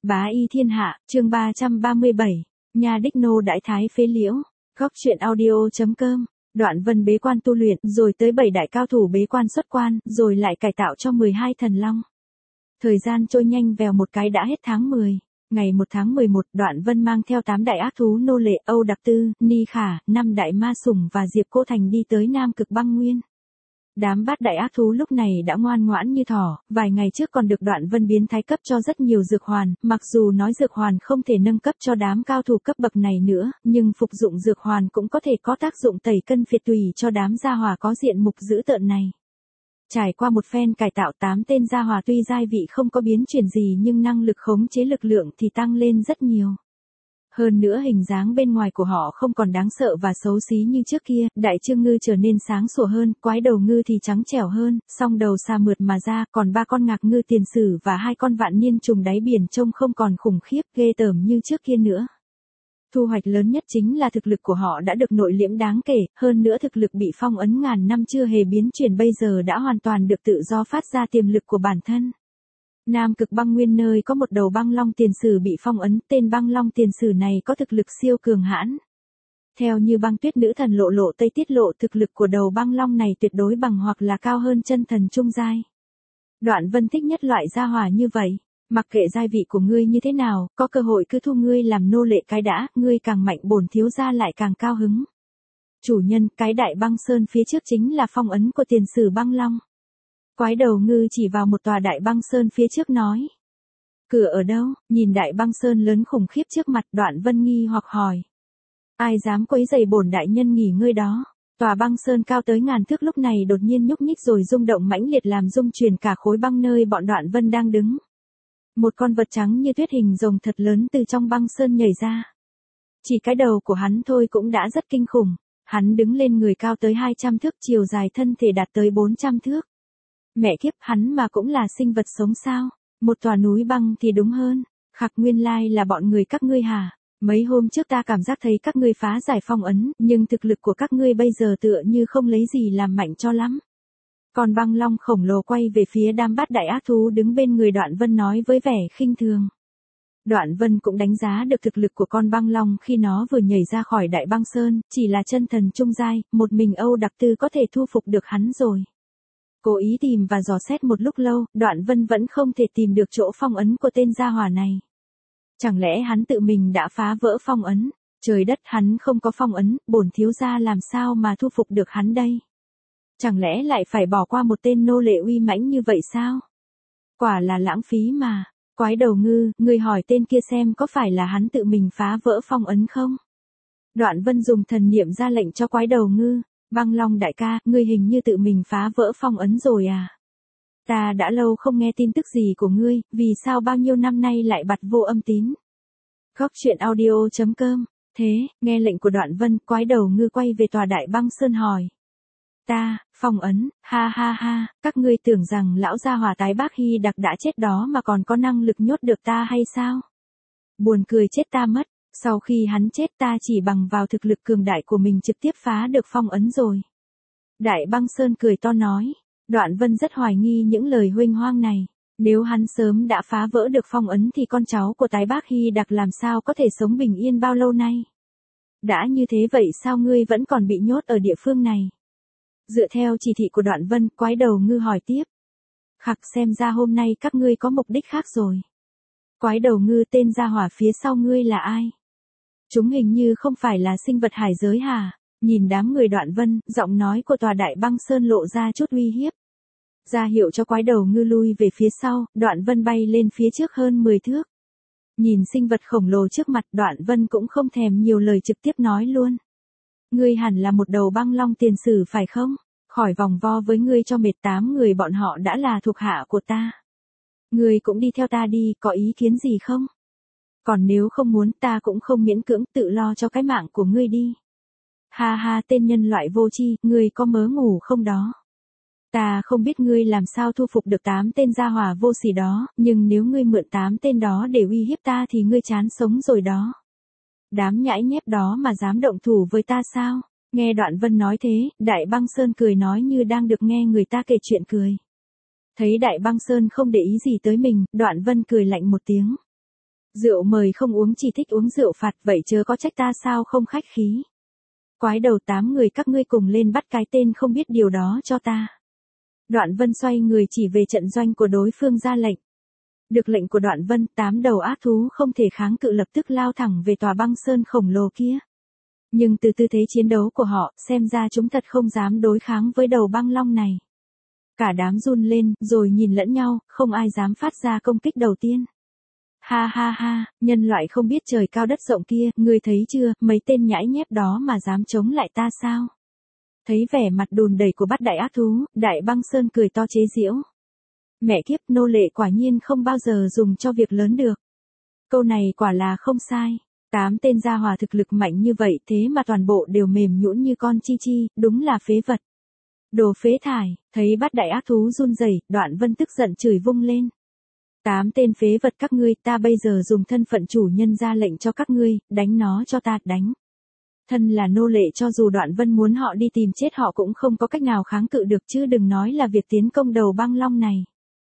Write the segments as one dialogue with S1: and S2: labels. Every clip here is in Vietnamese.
S1: Bá y thiên hạ, chương 337, nhà đích nô đại thái phế liễu, góc truyện audio.com, Đoạn Vân bế quan tu luyện, rồi tới 7 đại cao thủ bế quan xuất quan, rồi lại cải tạo cho 12 thần long. Thời gian trôi nhanh vèo một cái đã hết tháng 10. Ngày 1 tháng 11, Đoạn Vân mang theo 8 đại ác thú nô lệ Âu Đặc Tư, Ni Khả, 5 đại ma sủng và Diệp Cô Thành đi tới Nam Cực Băng Nguyên. Đám bát đại ác thú lúc này đã ngoan ngoãn như thỏ, vài ngày trước còn được Đoạn Vân biến thái cấp cho rất nhiều dược hoàn, mặc dù nói dược hoàn không thể nâng cấp cho đám cao thủ cấp bậc này nữa, nhưng phục dụng dược hoàn cũng có thể có tác dụng tẩy cân phiệt tùy cho đám gia hỏa có diện mục dữ tợn này. Trải qua một phen cải tạo 8 tên gia hỏa tuy giai vị không có biến chuyển gì nhưng năng lực khống chế lực lượng thì tăng lên rất nhiều. Hơn nữa hình dáng bên ngoài của họ không còn đáng sợ và xấu xí như trước kia, đại trương ngư trở nên sáng sủa hơn, quái đầu ngư thì trắng trẻo hơn, song đầu xà mượt mà ra, còn 3 con ngạc ngư tiền sử và 2 con vạn niên trùng đáy biển trông không còn khủng khiếp ghê tởm như trước kia nữa. Thu hoạch lớn nhất chính là thực lực của họ đã được nội liễm đáng kể, hơn nữa thực lực bị phong ấn ngàn năm chưa hề biến chuyển bây giờ đã hoàn toàn được tự do phát ra tiềm lực của bản thân. Nam Cực Băng Nguyên nơi có một đầu băng long tiền sử bị phong ấn, tên băng long tiền sử này có thực lực siêu cường hãn. Theo như băng tuyết nữ thần Lộ Lộ Tây tiết lộ, thực lực của đầu băng long này tuyệt đối bằng hoặc là cao hơn chân thần trung giai. Đoạn Vân thích nhất loại gia hỏa như vậy. Mặc kệ giai vị của ngươi như thế nào, có cơ hội cứ thu ngươi làm nô lệ cái đã, ngươi càng mạnh bổn thiếu gia lại càng cao hứng. Chủ nhân, cái đại băng sơn phía trước chính là phong ấn của tiền sử băng long. Quái đầu ngư chỉ vào một tòa đại băng sơn phía trước nói. Cửa ở đâu? Nhìn đại băng sơn lớn khủng khiếp trước mặt, Đoạn Vân nghi hoặc hỏi. Ai dám quấy rầy bổn đại nhân nghỉ ngơi đó? Tòa băng sơn cao tới ngàn thước lúc này đột nhiên nhúc nhích rồi rung động mãnh liệt làm rung chuyển cả khối băng nơi bọn Đoạn Vân đang đứng. Một con vật trắng như tuyết hình rồng thật lớn từ trong băng sơn nhảy ra. Chỉ cái đầu của hắn thôi cũng đã rất kinh khủng. Hắn đứng lên người cao tới 200 thước, chiều dài thân thể đạt tới 400 thước. Mẹ kiếp, hắn mà cũng là sinh vật sống sao? Một tòa núi băng thì đúng hơn. Khặc, nguyên lai là bọn người các ngươi hả? Mấy hôm trước ta cảm giác thấy các ngươi phá giải phong ấn, nhưng thực lực của các ngươi bây giờ tựa như không lấy gì làm mạnh cho lắm. Còn băng long khổng lồ quay về phía đám bát đại ác thú đứng bên người Đoạn Vân nói với vẻ khinh thường. Đoạn Vân cũng đánh giá được thực lực của con băng long khi nó vừa nhảy ra khỏi đại băng sơn, chỉ là chân thần trung giai, một mình Âu Đặc Tư có thể thu phục được hắn rồi. Cố ý tìm và dò xét một lúc lâu, Đoạn Vân vẫn không thể tìm được chỗ phong ấn của tên gia hỏa này. Chẳng lẽ hắn tự mình đã phá vỡ phong ấn? Trời đất, hắn không có phong ấn, bổn thiếu gia làm sao mà thu phục được hắn đây? Chẳng lẽ lại phải bỏ qua một tên nô lệ uy mãnh như vậy sao? Quả là lãng phí mà. Quái đầu ngư, ngươi hỏi tên kia xem có phải là hắn tự mình phá vỡ phong ấn không? Đoạn Vân dùng thần niệm ra lệnh cho quái đầu ngư. Băng Long đại ca, ngươi hình như tự mình phá vỡ phong ấn rồi à? Ta đã lâu không nghe tin tức gì của ngươi, vì sao bao nhiêu năm nay lại bặt vô âm tín? Góc truyện audio.com. Thế, nghe lệnh của Đoạn Vân, quái đầu ngư quay về tòa đại băng sơn hỏi. Ta, phong ấn, ha ha ha, các ngươi tưởng rằng lão gia hỏa tái bác Hy Đặc đã chết đó mà còn có năng lực nhốt được ta hay sao? Buồn cười chết ta mất, sau khi hắn chết ta chỉ bằng vào thực lực cường đại của mình trực tiếp phá được phong ấn rồi. Đại băng sơn cười to nói, Đoạn Vân rất hoài nghi những lời huênh hoang này. Nếu hắn sớm đã phá vỡ được phong ấn thì con cháu của tái bác Hy Đặc làm sao có thể sống bình yên bao lâu nay? Đã như thế vậy sao ngươi vẫn còn bị nhốt ở địa phương này? Dựa theo chỉ thị của Đoạn Vân, quái đầu ngư hỏi tiếp. Khặc, xem ra hôm nay các ngươi có mục đích khác rồi. Quái đầu ngư, tên gia hỏa phía sau ngươi là ai? Chúng hình như không phải là sinh vật hải giới hả? Nhìn đám người Đoạn Vân, giọng nói của tòa đại băng sơn lộ ra chút uy hiếp. Ra hiệu cho quái đầu ngư lui về phía sau, Đoạn Vân bay lên phía trước hơn 10 thước. Nhìn sinh vật khổng lồ trước mặt, Đoạn Vân cũng không thèm nhiều lời trực tiếp nói luôn. Ngươi hẳn là một đầu băng long tiền sử phải không? Khỏi vòng vo với ngươi cho mệt, 8 người bọn họ đã là thuộc hạ của ta. Ngươi cũng đi theo ta đi, có ý kiến gì không? Còn nếu không muốn ta cũng không miễn cưỡng, tự lo cho cái mạng của ngươi đi. Ha ha, tên nhân loại vô tri, ngươi có mớ ngủ không đó? Ta không biết ngươi làm sao thu phục được 8 tên gia hỏa vô sỉ đó, nhưng nếu ngươi mượn 8 tên đó để uy hiếp ta thì ngươi chán sống rồi đó. Đám nhãi nhép đó mà dám động thủ với ta sao? Nghe Đoạn Vân nói thế, Đại Băng Sơn cười nói như đang được nghe người ta kể chuyện cười. Thấy Đại Băng Sơn không để ý gì tới mình, Đoạn Vân cười lạnh một tiếng. Rượu mời không uống chỉ thích uống rượu phạt, vậy chớ có trách ta sao không khách khí. Quái đầu 8 người các ngươi cùng lên bắt cái tên không biết điều đó cho ta. Đoạn Vân xoay người chỉ về trận doanh của đối phương ra lệnh. Được lệnh của Đoạn Vân, 8 đầu ác thú không thể kháng cự lập tức lao thẳng về tòa băng sơn khổng lồ kia. Nhưng từ tư thế chiến đấu của họ, xem ra chúng thật không dám đối kháng với đầu băng long này. Cả đám run lên, rồi nhìn lẫn nhau, không ai dám phát ra công kích đầu tiên. Ha ha ha, nhân loại không biết trời cao đất rộng kia, ngươi thấy chưa, mấy tên nhãi nhép đó mà dám chống lại ta sao? Thấy vẻ mặt đùn đẩy của bát đại ác thú, Đại Băng Sơn cười to chế giễu. Mẹ kiếp, nô lệ quả nhiên không bao giờ dùng cho việc lớn được. Câu này quả là không sai. 8 tên gia hỏa thực lực mạnh như vậy thế mà toàn bộ đều mềm nhũn như con chi chi, đúng là phế vật. Đồ phế thải, thấy bát đại ác thú run rẩy, Đoạn Vân tức giận chửi vung lên. 8 tên phế vật các ngươi, ta bây giờ dùng thân phận chủ nhân ra lệnh cho các ngươi, đánh nó cho ta, đánh. Thân là nô lệ, cho dù Đoạn Vân muốn họ đi tìm chết họ cũng không có cách nào kháng cự được, chứ đừng nói là việc tiến công đầu băng long này.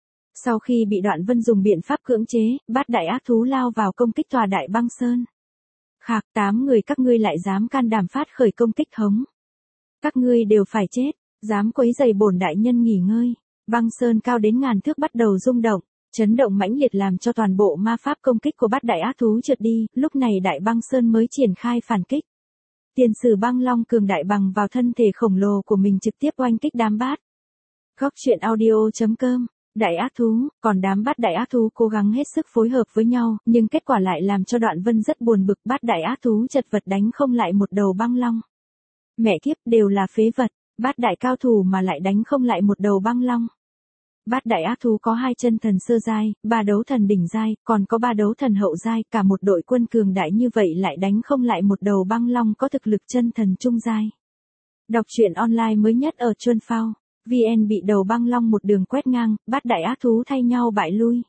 S1: Sau khi bị Đoạn Vân dùng biện pháp cưỡng chế, bát đại ác thú lao vào công kích tòa Đại Băng Sơn. Khạc, 8 người các ngươi lại dám can đảm phát khởi công kích hống. Các ngươi đều phải chết, dám quấy rầy bổn đại nhân nghỉ ngơi. Băng sơn cao đến ngàn thước bắt đầu rung động, chấn động mãnh liệt làm cho toàn bộ ma pháp công kích của bát đại ác thú trượt đi, lúc này Đại Băng Sơn mới triển khai phản kích. Tiền sử băng long cường đại bằng vào thân thể khổng lồ của mình trực tiếp oanh kích đám bát. Góc truyện audio.com. Đại ác thú, còn đám bát đại ác thú cố gắng hết sức phối hợp với nhau, nhưng kết quả lại làm cho Đoạn Vân rất buồn bực, bát đại ác thú chật vật đánh không lại một đầu băng long. Mẹ kiếp, đều là phế vật, bát đại cao thủ mà lại đánh không lại một đầu băng long. Bát đại ác thú có 2 chân thần sơ giai, 3 đấu thần đỉnh giai, còn có 3 đấu thần hậu giai, cả một đội quân cường đại như vậy lại đánh không lại một đầu băng long có thực lực chân thần trung giai. Đọc truyện online mới nhất ở Chuân Phao. VN bị đầu băng long một đường quét ngang, bát đại ác thú thay nhau bại lui.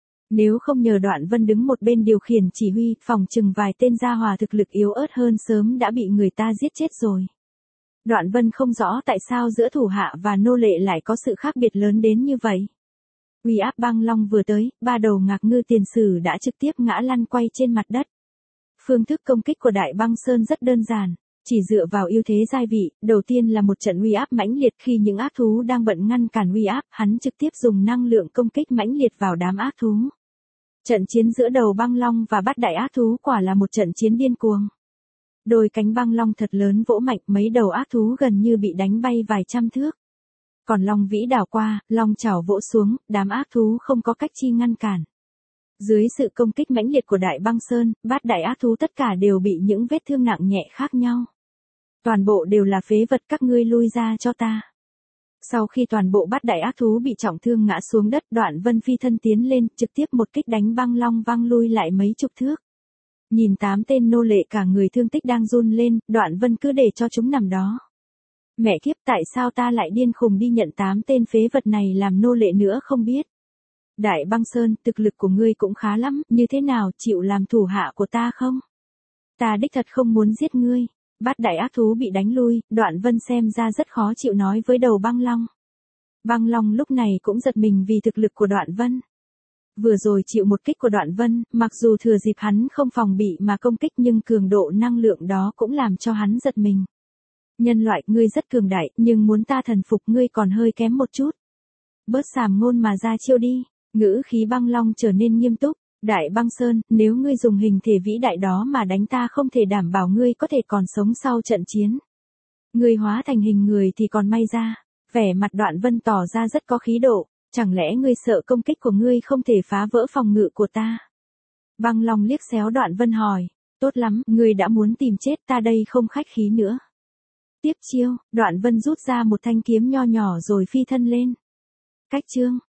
S1: Nếu không nhờ Đoạn Vân đứng một bên điều khiển chỉ huy, phòng chừng vài tên gia hỏa thực lực yếu ớt hơn sớm đã bị người ta giết chết rồi. Đoạn Vân không rõ tại sao giữa thủ hạ và nô lệ lại có sự khác biệt lớn đến như vậy. Uy áp băng long vừa tới, 3 đầu ngạc ngư tiền sử đã trực tiếp ngã lăn quay trên mặt đất. Phương thức công kích của Đại Băng Sơn rất đơn giản. Chỉ dựa vào ưu thế giai vị, đầu tiên là một trận uy áp mãnh liệt, khi những ác thú đang bận ngăn cản uy áp, hắn trực tiếp dùng năng lượng công kích mãnh liệt vào đám ác thú. Trận chiến giữa đầu băng long và bát đại ác thú quả là một trận chiến điên cuồng. Đôi cánh băng long thật lớn vỗ mạnh, mấy đầu ác thú gần như bị đánh bay vài trăm thước. Còn long vĩ đảo qua, long chảo vỗ xuống, đám ác thú không có cách chi ngăn cản. Dưới sự công kích mãnh liệt của Đại Băng Sơn, bát đại ác thú tất cả đều bị những vết thương nặng nhẹ khác nhau. Toàn bộ đều là phế vật, các ngươi lui ra cho ta. Sau khi toàn bộ bát đại ác thú bị trọng thương ngã xuống đất, Đoạn Vân phi thân tiến lên, trực tiếp một kích đánh băng long văng lui lại mấy chục thước. Nhìn 8 tên nô lệ cả người thương tích đang run lên, Đoạn Vân cứ để cho chúng nằm đó. Mẹ kiếp, tại sao ta lại điên khùng đi nhận 8 tên phế vật này làm nô lệ nữa không biết. Đại Băng Sơn, thực lực của ngươi cũng khá lắm, như thế nào, chịu làm thủ hạ của ta không? Ta đích thật không muốn giết ngươi. Bát đại ác thú bị đánh lui, Đoạn Vân xem ra rất khó chịu nói với đầu băng long. Băng long lúc này cũng giật mình vì thực lực của Đoạn Vân. Vừa rồi chịu một kích của Đoạn Vân, mặc dù thừa dịp hắn không phòng bị mà công kích nhưng cường độ năng lượng đó cũng làm cho hắn giật mình. Nhân loại, ngươi rất cường đại, nhưng muốn ta thần phục ngươi còn hơi kém một chút. Bớt sàm ngôn mà ra chiêu đi. Ngữ khí băng long trở nên nghiêm túc. Đại Băng Sơn, nếu ngươi dùng hình thể vĩ đại đó mà đánh ta không thể đảm bảo ngươi có thể còn sống sau trận chiến. Ngươi hóa thành hình người thì còn may ra. Vẻ mặt Đoạn Vân tỏ ra rất có khí độ. Chẳng lẽ ngươi sợ công kích của ngươi không thể phá vỡ phòng ngự của ta? Băng long liếc xéo Đoạn Vân hỏi. Tốt lắm, ngươi đã muốn tìm chết, ta đây không khách khí nữa. Tiếp chiêu, Đoạn Vân rút ra một thanh kiếm nho nhỏ rồi phi thân lên. Cách chương.